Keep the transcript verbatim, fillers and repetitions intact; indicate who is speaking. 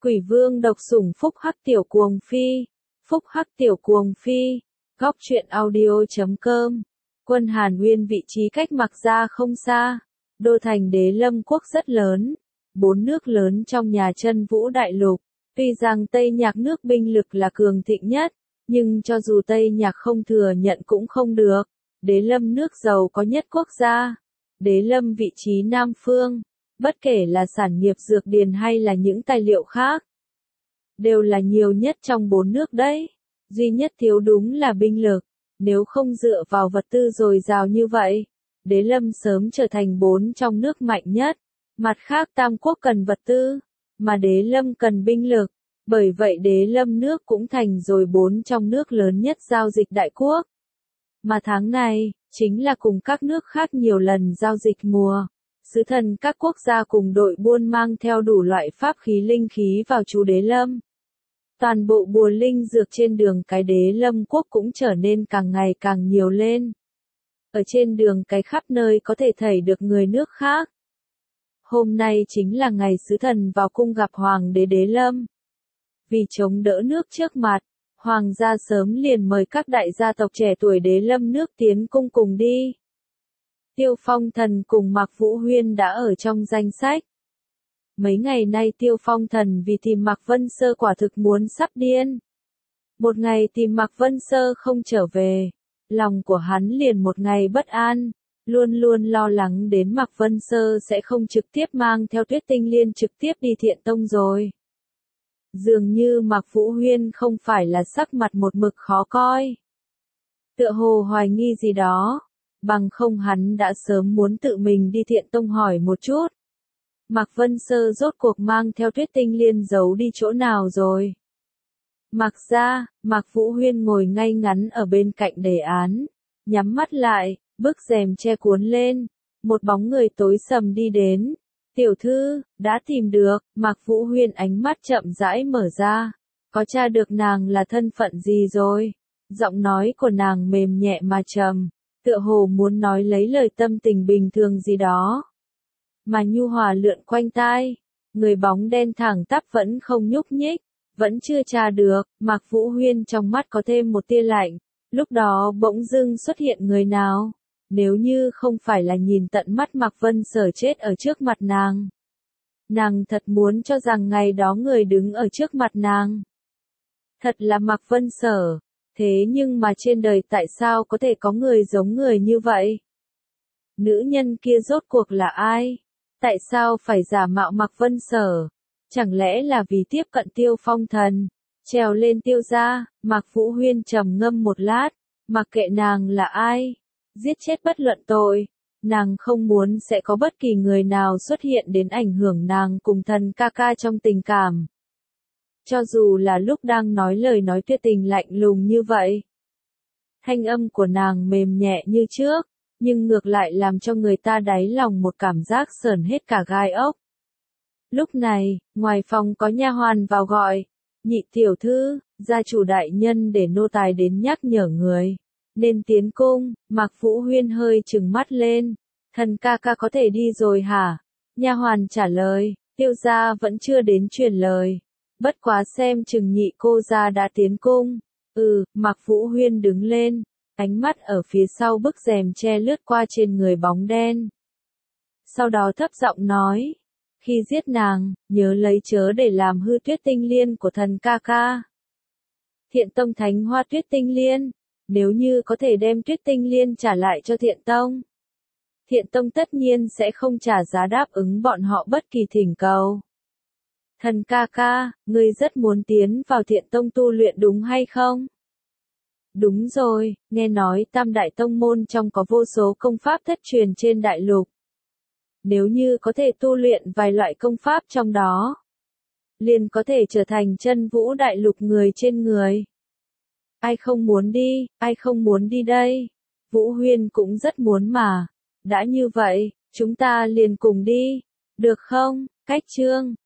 Speaker 1: Quỷ vương độc sủng phúc hắc tiểu cuồng phi, phúc hắc tiểu cuồng phi, góc truyện audio chấm com. Quân Hàn Uyên vị trí cách Mạc Gia không xa, đô thành Đế Lâm quốc rất lớn, bốn nước lớn trong nhà Chân Vũ đại lục. Tuy rằng Tây Nhạc nước binh lực là cường thịnh nhất, nhưng cho dù Tây Nhạc không thừa nhận cũng không được. Đế Lâm nước giàu có nhất quốc gia. Đế Lâm vị trí Nam Phương, bất kể là sản nghiệp dược điền hay là những tài liệu khác, đều là nhiều nhất trong bốn nước đấy. Duy nhất thiếu đúng là binh lực, nếu không dựa vào vật tư dồi dào như vậy, Đế Lâm sớm trở thành bốn trong nước mạnh nhất. Mặt khác Tam quốc cần vật tư, mà Đế Lâm cần binh lực, bởi vậy Đế Lâm nước cũng thành rồi bốn trong nước lớn nhất giao dịch đại quốc. Mà tháng này, chính là cùng các nước khác nhiều lần giao dịch mùa. Sứ thần các quốc gia cùng đội buôn mang theo đủ loại pháp khí linh khí vào chú Đế Lâm. Toàn bộ bùa linh dược trên đường cái Đế Lâm quốc cũng trở nên càng ngày càng nhiều lên. Ở trên đường cái khắp nơi có thể thấy được người nước khác. Hôm nay chính là ngày sứ thần vào cung gặp Hoàng đế Đế Lâm. Vì chống đỡ nước trước mặt, Hoàng gia sớm liền mời các đại gia tộc trẻ tuổi Đế Lâm nước tiến cung cùng đi. Tiêu Phong Thần cùng Mạc Vũ Huyên đã ở trong danh sách. Mấy ngày nay Tiêu Phong Thần vì tìm Mạc Vân Sơ quả thực muốn sắp điên. Một ngày tìm Mạc Vân Sơ không trở về, lòng của hắn liền một ngày bất an, luôn luôn lo lắng đến Mạc Vân Sơ sẽ không trực tiếp mang theo Tuyết Tinh Liên trực tiếp đi Thiện Tông rồi. Dường như Mạc Vũ Huyên không phải là sắc mặt một mực khó coi. Tựa hồ hoài nghi gì đó, bằng không hắn đã sớm muốn tự mình đi Thiện Tông hỏi một chút. Mạc Vân Sơ rốt cuộc mang theo Tuyết Tinh Liên giấu đi chỗ nào rồi? Mạc gia, Mạc Vũ Huyên ngồi ngay ngắn ở bên cạnh đề án, nhắm mắt lại, bức rèm che cuốn lên, một bóng người tối sầm đi đến. Tiểu thư, đã tìm được. Mạc Vũ Huyên ánh mắt chậm rãi mở ra. Có tra được nàng là thân phận gì rồi? Giọng nói của nàng mềm nhẹ mà trầm, tựa hồ muốn nói lấy lời tâm tình bình thường gì đó. Mà nhu hòa lượn quanh tai, người bóng đen thẳng tắp vẫn không nhúc nhích, vẫn chưa tra được. Mạc Vũ Huyên trong mắt có thêm một tia lạnh, lúc đó bỗng dưng xuất hiện người nào? Nếu như không phải là nhìn tận mắt Mạc Vân Sở chết ở trước mặt nàng, nàng thật muốn cho rằng ngày đó người đứng ở trước mặt nàng thật là Mạc Vân Sở. Thế nhưng mà trên đời tại sao có thể có người giống người như vậy? Nữ nhân kia rốt cuộc là ai? Tại sao phải giả mạo Mạc Vân Sở? Chẳng lẽ là vì tiếp cận Tiêu Phong Thần, trèo lên Tiêu gia? Mạc Vũ Huyên trầm ngâm một lát, mặc kệ nàng là ai, giết chết bất luận tội, nàng không muốn sẽ có bất kỳ người nào xuất hiện đến ảnh hưởng nàng cùng thần ca ca trong tình cảm. Cho dù là lúc đang nói lời nói tuyệt tình lạnh lùng như vậy, thanh âm của nàng mềm nhẹ như trước, nhưng ngược lại làm cho người ta đáy lòng một cảm giác sởn hết cả gai ốc. Lúc này, ngoài phòng có nha hoàn vào gọi, nhị tiểu thư, gia chủ đại nhân để nô tài đến nhắc nhở người nên tiến cung. Mạc Vũ Huyên hơi trừng mắt lên, thần ca ca có thể đi rồi hả? Nha hoàn trả lời, Tiêu gia vẫn chưa đến truyền lời, bất quá xem chừng nhị cô gia đã tiến cung. Ừ. Mạc Vũ Huyên đứng lên, ánh mắt ở phía sau bức rèm che lướt qua trên người bóng đen. Sau đó thấp giọng nói, khi giết nàng, nhớ lấy chớ để làm hư Tuyết Tinh Liên của thần ca ca. Thiện Tông Thánh Hoa Tuyết Tinh Liên, nếu như có thể đem Tuyết Tinh Liên trả lại cho Thiện Tông, Thiện Tông tất nhiên sẽ không trả giá đáp ứng bọn họ bất kỳ thỉnh cầu. Thần ca ca, ngươi rất muốn tiến vào Thiện Tông tu luyện đúng hay không? Đúng rồi, nghe nói Tam Đại Tông môn trong có vô số công pháp thất truyền trên đại lục. Nếu như có thể tu luyện vài loại công pháp trong đó, liền có thể trở thành Chân Vũ đại lục người trên người. Ai không muốn đi, ai không muốn đi đây? Vũ Huyên cũng rất muốn mà. Đã như vậy, chúng ta liền cùng đi, được không? Cách chương